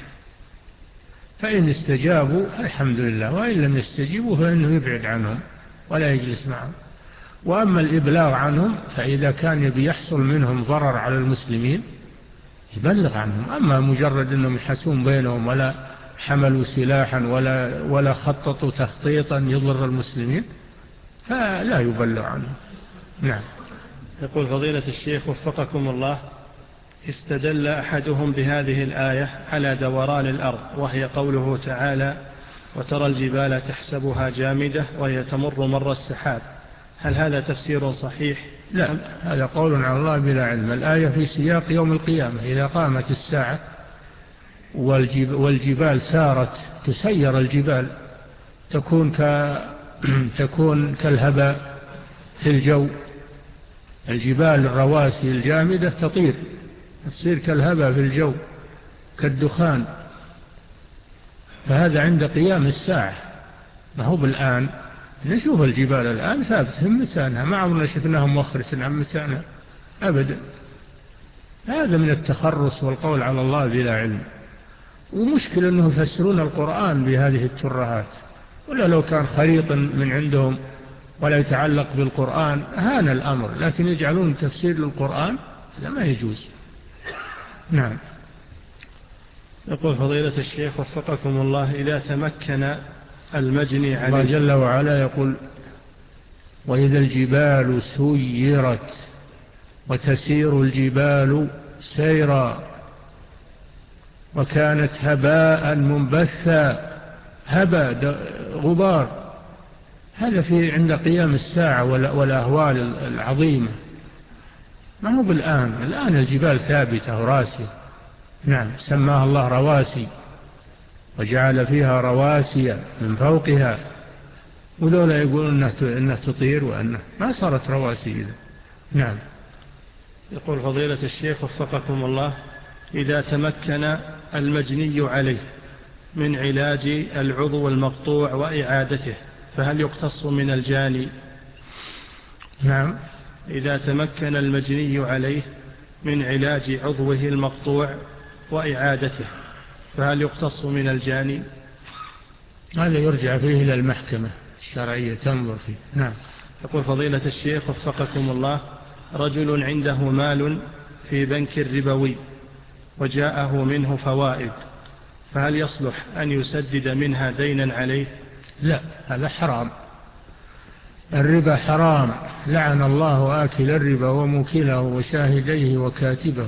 فإن استجابوا الحمد لله، وإن لم يستجيبوا فإنه يبعد عنهم ولا يجلس معهم. وأما الإبلاغ عنهم فإذا كان بيحصل منهم ضرر على المسلمين يبلغ عنهم، أما مجرد أنهم يحسون بينهم ولا حملوا سلاحا ولا, ولا خططوا تخطيطا يضر المسلمين فلا يبلغ عنهم. نعم. يقول فضيلة الشيخ وفقكم الله: استدل أحدهم بهذه الآية على دوران الأرض، وهي قوله تعالى: وترى الجبال تحسبها جامدة وهي تمر مر السحاب، هل هذا تفسير صحيح؟ لا، هذا قول على الله بلا علم. الآية في سياق يوم القيامة إذا قامت الساعة والجبال سارت، تسير الجبال تكون, ك... تكون كالهباء في الجو، الجبال الرواسي الجامدة تطير تصير كالهباء في الجو كالدخان، فهذا عند قيام الساعة، ما هو بالآن. نشوف الجبال الآن ثابت هم متانها، ما عمرنا شفناها مؤخرة عن متانها أبدا. هذا من التخرص والقول على الله بلا علم، ومشكلة أنهم يفسرون القرآن بهذه الترهات، ولا لو كان خريطا من عندهم ولا يتعلق بالقرآن هان الأمر، لكن يجعلون تفسير للقرآن لا، ما يجوز. نعم. يقول فضيلة الشيخ وفقكم الله: إذا تمكن المجني عليه، الله جل وعلا يقول: وإذا الجبال سيرت وتسير الجبال سيرا وكانت هباء منبثا، هباء غبار، هذا في عند قيام الساعة والأهوال العظيمة، ما هو بالآن. الآن الجبال ثابتة وراسية. نعم. سماها الله رواسي وجعل فيها رواسي من فوقها، ولولا يقولون أنها تطير وأنها ما صارت رواسي إذا. نعم. يقول فضيلة الشيخ وفقكم الله: إذا تمكن المجني عليه من علاج العضو المقطوع وإعادته فهل يقتص من الجاني؟ نعم. إذا تمكن المجني عليه من علاج عضوه المقطوع وإعادته فهل يقتص من الجاني؟ هذا يرجع فيه إلى المحكمة الشرعية تنظر فيه. نعم. يقول فضيلة الشيخ وفقكم الله: رجل عنده مال في بنك ربوي وجاءه منه فوائد، فهل يصلح أن يسدد منها دينا عليه؟ لا، هذا حرام، الربا حرام، لعن الله آكل الربا وموكله وشاهديه وكاتبه.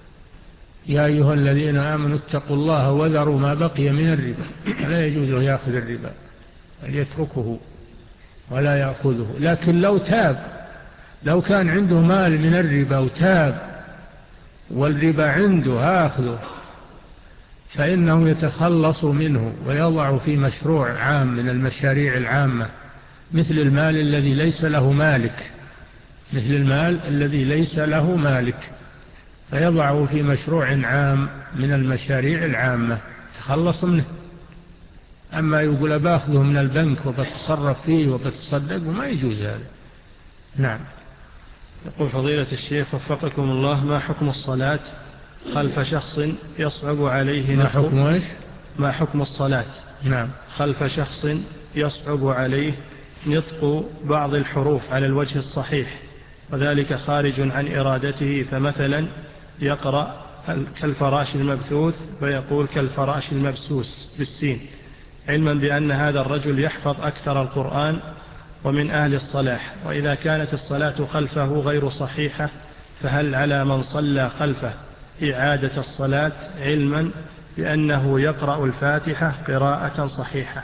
يا أيها الذين آمنوا اتقوا الله وذروا ما بقي من الربا، لا يجوز له يأخذ الربا، يتركه ولا يأخذه. لكن لو تاب، لو كان عنده مال من الربا وتاب والربا عنده هاخذه، فإنه يتخلص منه ويضع في مشروع عام من المشاريع العامة، مثل المال الذي ليس له مالك، مثل المال الذي ليس له مالك، فيضعه في مشروع عام من المشاريع العامة تخلص منه. أما يقول باخذه من البنك وبتصرف فيه وبتصدق، وما يجوز هذا. نعم. يقول فضيلة الشيخ وفقكم الله: ما حكم الصلاة خلف شخص يصعب عليه ما حكم ايش؟ ما حكم الصلاة نعم خلف شخص يصعب عليه نطق بعض الحروف على الوجه الصحيح، وذلك خارج عن إرادته، فمثلا يقرأ كالفراش المبثوث فيقول كالفراش المبسوس بالسين، علما بأن هذا الرجل يحفظ أكثر القرآن ومن أهل الصلاح، وإذا كانت الصلاة خلفه غير صحيحة فهل على من صلى خلفه إعادة الصلاة علما بأنه يقرأ الفاتحة قراءة صحيحة؟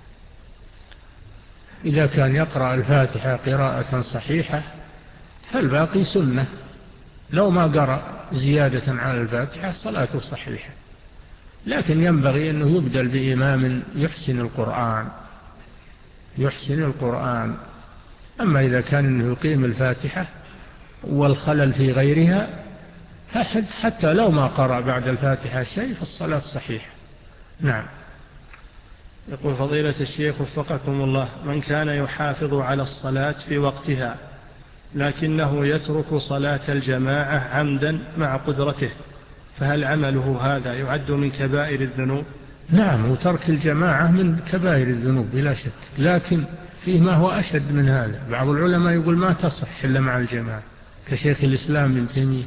إذا كان يقرأ الفاتحة قراءة صحيحة فالباقي سنة، لو ما قرأ زيادة على الفاتحة صلاته صحيحة، لكن ينبغي أنه يبدل بإمام يحسن القرآن يحسن القرآن أما إذا كان أنه يقيم الفاتحة والخلل في غيرها حتى لو ما قرأ بعد الفاتحة شيء فالصلاة صحيحة. نعم. يقول فضيلة الشيخ وفقكم الله: من كان يحافظ على الصلاة في وقتها لكنه يترك صلاة الجماعة عمدا مع قدرته، فهل عمله هذا يعد من كبائر الذنوب؟ نعم، وترك الجماعة من كبائر الذنوب بلا شك، لكن فيه ما هو أشد من هذا. بعض العلماء يقول ما تصح إلا مع الجماعة، كشيخ الإسلام ابن تيمية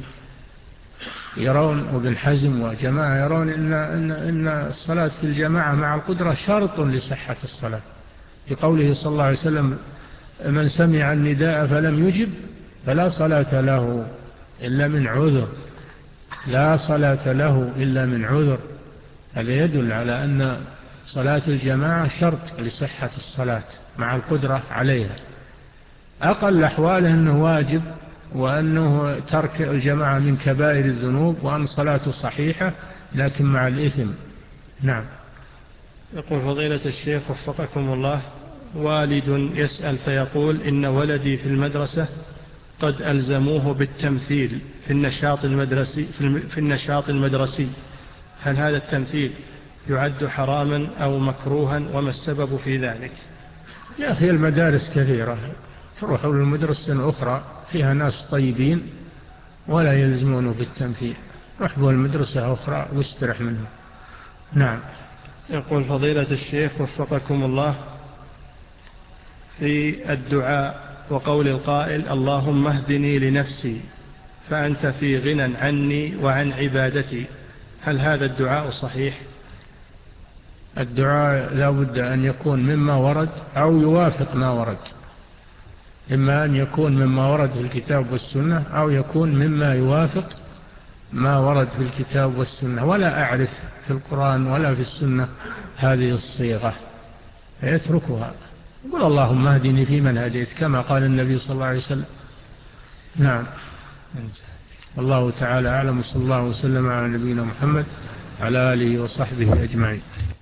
يرون، وابن حزم وجماعة يرون إن, إن, إن الصلاة في الجماعة مع القدرة شرط لصحة الصلاة، لقوله صلى الله عليه وسلم: من سمع النداء فلم يجب فلا صلاة له إلا من عذر لا صلاة له إلا من عذر. هذا يدل على أن صلاة الجماعة شرط لصحة الصلاة مع القدرة عليها. أقل أحواله أنه واجب، وأنه ترك الجماعة من كبائر الذنوب، وأن صلاته صحيحة لكن مع الإثم. نعم. يقول فضيلة الشيخ وفقكم الله: والد يسأل فيقول إن ولدي في المدرسة قد ألزموه بالتمثيل في النشاط المدرسي, في النشاط المدرسي هل هذا التمثيل يعد حراما أو مكروها، وما السبب في ذلك؟ يا أخي المدارس كثيرة، تروحوا للمدرسة أخرى فيها ناس طيبين ولا يلزمونه بالتمثيل، رحبوا المدرسة أخرى واسترح منه. نعم. يقول فضيلة الشيخ وفقكم الله: في الدعاء وقول القائل اللهم اهدني لنفسي فأنت في غنى عني وعن عبادتي، هل هذا الدعاء صحيح؟ الدعاء لا بد أن يكون مما ورد أو يوافق ما ورد، إما أن يكون مما ورد في الكتاب والسنة أو يكون مما يوافق ما ورد في الكتاب والسنة، ولا أعرف في القرآن ولا في السنة هذه الصيغة فيتركها، يقول اللهم اهدني فيمن هديت كما قال النبي صلى الله عليه وسلم. نعم. الله تعالى أعلم، صلى الله وسلم على نبينا محمد على آله وصحبه أجمعين.